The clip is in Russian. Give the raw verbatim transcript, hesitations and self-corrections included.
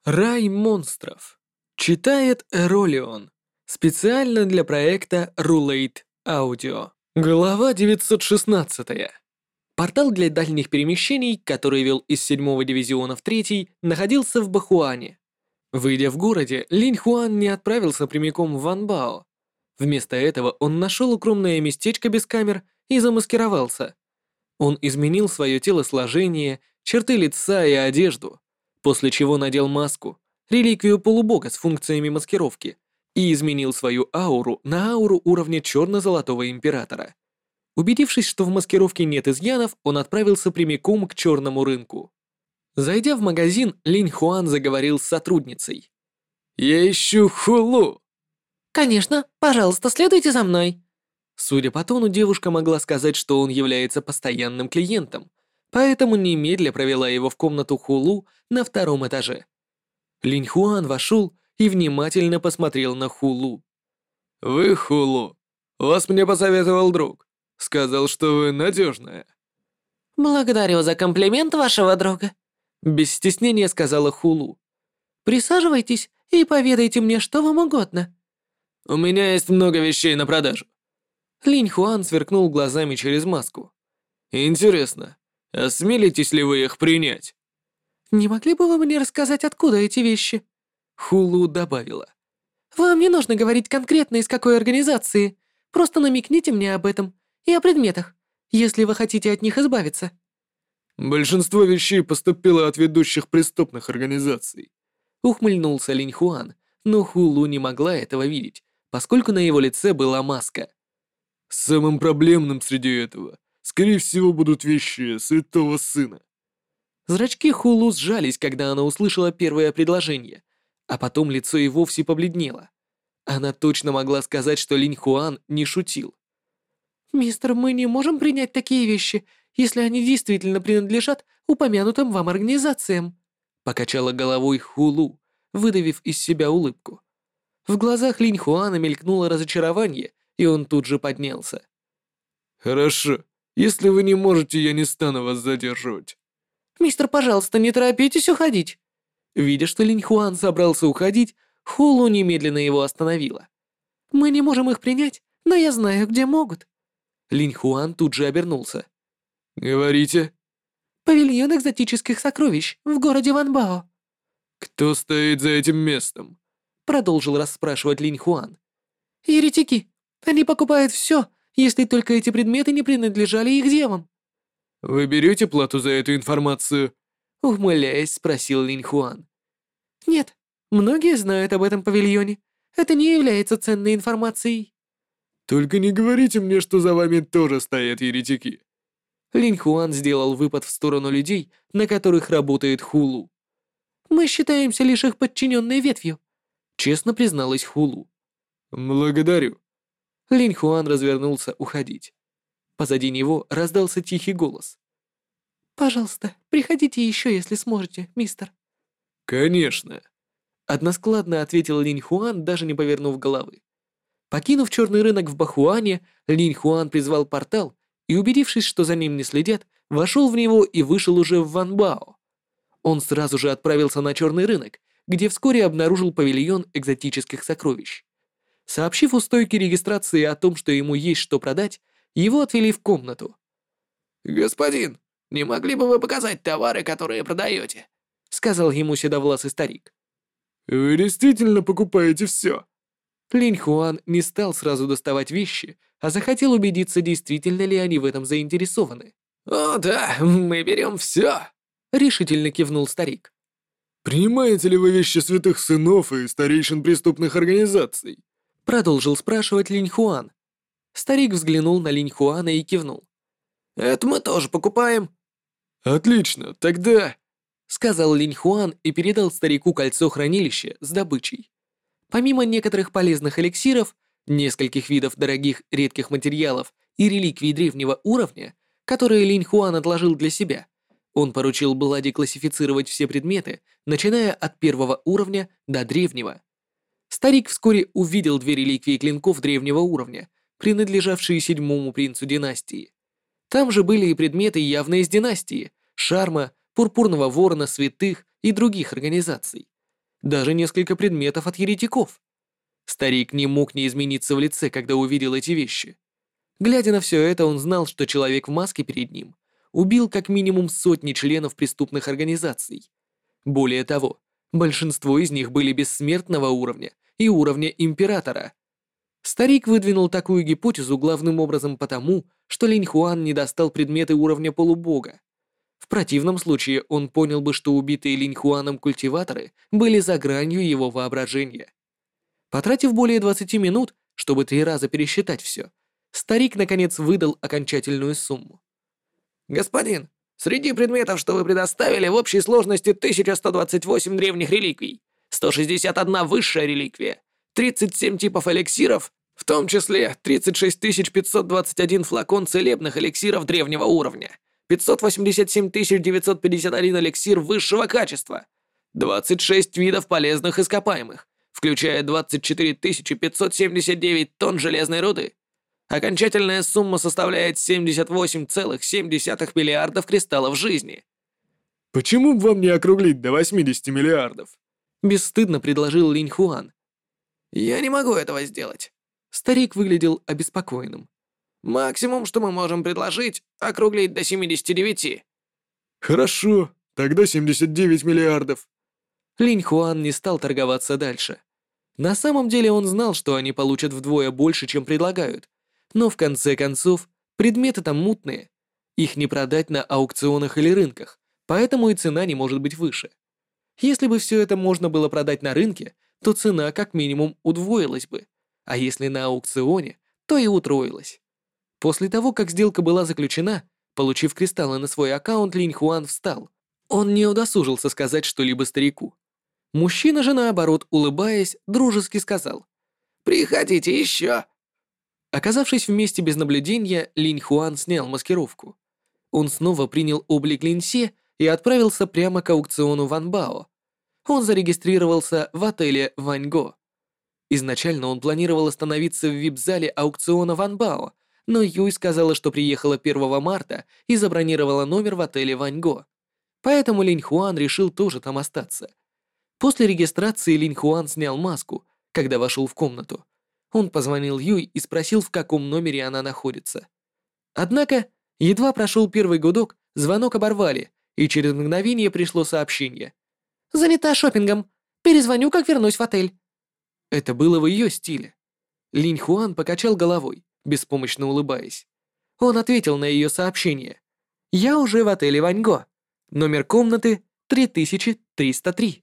Рай монстров. Читает Эролион. Специально для проекта Rulate Audio. Глава девятьсот шестнадцать. Портал для дальних перемещений, который вел из седьмого дивизиона в третий, находился в Бахуане. Выйдя в городе, Линь Хуан не отправился прямиком в Ванбао. Вместо этого он нашел укромное местечко без камер и замаскировался. Он изменил свое телосложение, черты лица и одежду, после чего надел маску, реликвию полубога с функциями маскировки, и изменил свою ауру на ауру уровня черно-золотого императора. Убедившись, что в маскировке нет изъянов, он отправился прямиком к черному рынку. Зайдя в магазин, Линь Хуан заговорил с сотрудницей. «Я ищу Хулу!» «Конечно, пожалуйста, следуйте за мной». Судя по тону, девушка могла сказать, что он является постоянным клиентом, поэтому немедля провела его в комнату Хулу на втором этаже. Линь Хуан вошел и внимательно посмотрел на Хулу. «Вы Хулу. Вас мне посоветовал друг. Сказал, что вы надежная». «Благодарю за комплимент вашего друга», — без стеснения сказала Хулу. «Присаживайтесь и поведайте мне, что вам угодно». «У меня есть много вещей на продажу». Линь Хуан сверкнул глазами через маску. «Интересно, осмелитесь ли вы их принять?» «Не могли бы вы мне рассказать, откуда эти вещи?» Хулу добавила. «Вам не нужно говорить конкретно, из какой организации. Просто намекните мне об этом и о предметах, если вы хотите от них избавиться». «Большинство вещей поступило от ведущих преступных организаций», — ухмыльнулся Линь Хуан, но Хулу не могла этого видеть, поскольку на его лице была маска. «Самым проблемным среди этого, скорее всего, будут вещи Святого Сына». Зрачки Хулу сжались, когда она услышала первое предложение, а потом лицо и вовсе побледнело. Она точно могла сказать, что Линь Хуан не шутил. «Мистер, мы не можем принять такие вещи, если они действительно принадлежат упомянутым вам организациям», покачала головой Хулу, выдавив из себя улыбку. В глазах Линь Хуана мелькнуло разочарование, и он тут же поднялся. «Хорошо, если вы не можете, я не стану вас задерживать». «Мистер, пожалуйста, не торопитесь уходить». Видя, что Линь Хуан собрался уходить, Хулу немедленно его остановила. «Мы не можем их принять, но я знаю, где могут». Линь Хуан тут же обернулся. «Говорите». «Павильон экзотических сокровищ в городе Ванбао». «Кто стоит за этим местом?» Продолжил расспрашивать Линь Хуан. «Еретики. Они покупают все, если только эти предметы не принадлежали их девам». «Вы берете плату за эту информацию?» Ухмыляясь, спросил Линь Хуан. «Нет, многие знают об этом павильоне. Это не является ценной информацией». «Только не говорите мне, что за вами тоже стоят еретики». Линь Хуан сделал выпад в сторону людей, на которых работает Хулу. «Мы считаемся лишь их подчиненной ветвью», — честно призналась Хулу. «Благодарю». Линь Хуан развернулся уходить. Позади него раздался тихий голос. «Пожалуйста, приходите еще, если сможете, мистер». «Конечно», — односкладно ответил Линь Хуан, даже не повернув головы. Покинув черный рынок в Бахуане, Линь Хуан призвал портал и, убедившись, что за ним не следят, вошел в него и вышел уже в Ванбао. Он сразу же отправился на черный рынок, где вскоре обнаружил павильон экзотических сокровищ. Сообщив у стойки регистрации о том, что ему есть что продать, его отвели в комнату. «Господин, не могли бы вы показать товары, которые продаете?» — сказал ему седовласый старик. «Вы действительно покупаете все?» Линь Хуан не стал сразу доставать вещи, а захотел убедиться, действительно ли они в этом заинтересованы. «О да, мы берем все», — решительно кивнул старик. «Принимаете ли вы вещи святых сынов и старейшин преступных организаций?» Продолжил спрашивать Линь Хуан. Старик взглянул на Линь Хуана и кивнул. «Это мы тоже покупаем». «Отлично, тогда...» сказал Линь Хуан и передал старику кольцо хранилища с добычей. Помимо некоторых полезных эликсиров, нескольких видов дорогих редких материалов и реликвий древнего уровня, которые Линь Хуан отложил для себя, он поручил Блади классифицировать все предметы, начиная от первого уровня до древнего. Старик вскоре увидел две реликвии клинков древнего уровня, принадлежавшие седьмому принцу династии. Там же были и предметы явно из династии, Шарма, Пурпурного Ворона, Святых и других организаций. даже несколько предметов от еретиков. Старик не мог не измениться в лице, когда увидел эти вещи. Глядя на все это, он знал, что человек в маске перед ним убил как минимум сотни членов преступных организаций. Более того, большинство из них были бессмертного уровня и уровня императора. Старик выдвинул такую гипотезу главным образом потому, что Линь Хуан не достал предметы уровня полубога. В противном случае он понял бы, что убитые Линь Хуаном культиваторы были за гранью его воображения. Потратив более двадцати минут, чтобы три раза пересчитать все, старик наконец выдал окончательную сумму. Господин, среди предметов, что вы предоставили, в общей сложности тысяча сто двадцать восемь древних реликвий, сто шестьдесят одна высшая реликвия, тридцать семь типов эликсиров, в том числе тридцать шесть тысяч пятьсот двадцать один флакон целебных эликсиров древнего уровня, пятьсот восемьдесят семь тысяч девятьсот пятьдесят один эликсир высшего качества, двадцать шесть видов полезных ископаемых, включая двадцать четыре тысячи пятьсот семьдесят девять тонн железной руды. Окончательная сумма составляет семьдесят восемь целых семь десятых миллиардов кристаллов жизни. «Почему бы вам не округлить до восьмидесяти миллиардов?» Бесстыдно предложил Линь Хуан. Я не могу этого сделать. Старик выглядел обеспокоенным. Максимум, что мы можем предложить, округлить до семидесяти девяти. Хорошо, тогда семьдесят девять миллиардов. Линь Хуан не стал торговаться дальше. На самом деле он знал, что они получат вдвое больше, чем предлагают. Но в конце концов, предметы там мутные. Их не продать на аукционах или рынках, поэтому и цена не может быть выше. Если бы все это можно было продать на рынке, то цена как минимум удвоилась бы, а если на аукционе, то и утроилась. После того, как сделка была заключена, получив кристаллы на свой аккаунт, Линь Хуан встал. Он не удосужился сказать что-либо старику. Мужчина же, наоборот, улыбаясь, дружески сказал: «Приходите еще!» Оказавшись в месте без наблюдения, Линь Хуан снял маскировку. Он снова принял облик Линь Се и отправился прямо к аукциону Ван Бао. Он зарегистрировался в отеле Ваньго. Изначально он планировал остановиться в вип-зале аукциона Ван Бао, но Юй сказала, что приехала первого марта и забронировала номер в отеле Ваньго. Поэтому Линь Хуан решил тоже там остаться. После регистрации Линь Хуан снял маску, когда вошел в комнату. Он позвонил Юй и спросил, в каком номере она находится. Однако, едва прошел первый гудок, звонок оборвали, и через мгновение пришло сообщение. «Занята шопингом. Перезвоню, как вернусь в отель». Это было в ее стиле. Линь Хуан покачал головой, беспомощно улыбаясь. Он ответил на ее сообщение. «Я уже в отеле Ваньго. Номер комнаты три тысячи триста три».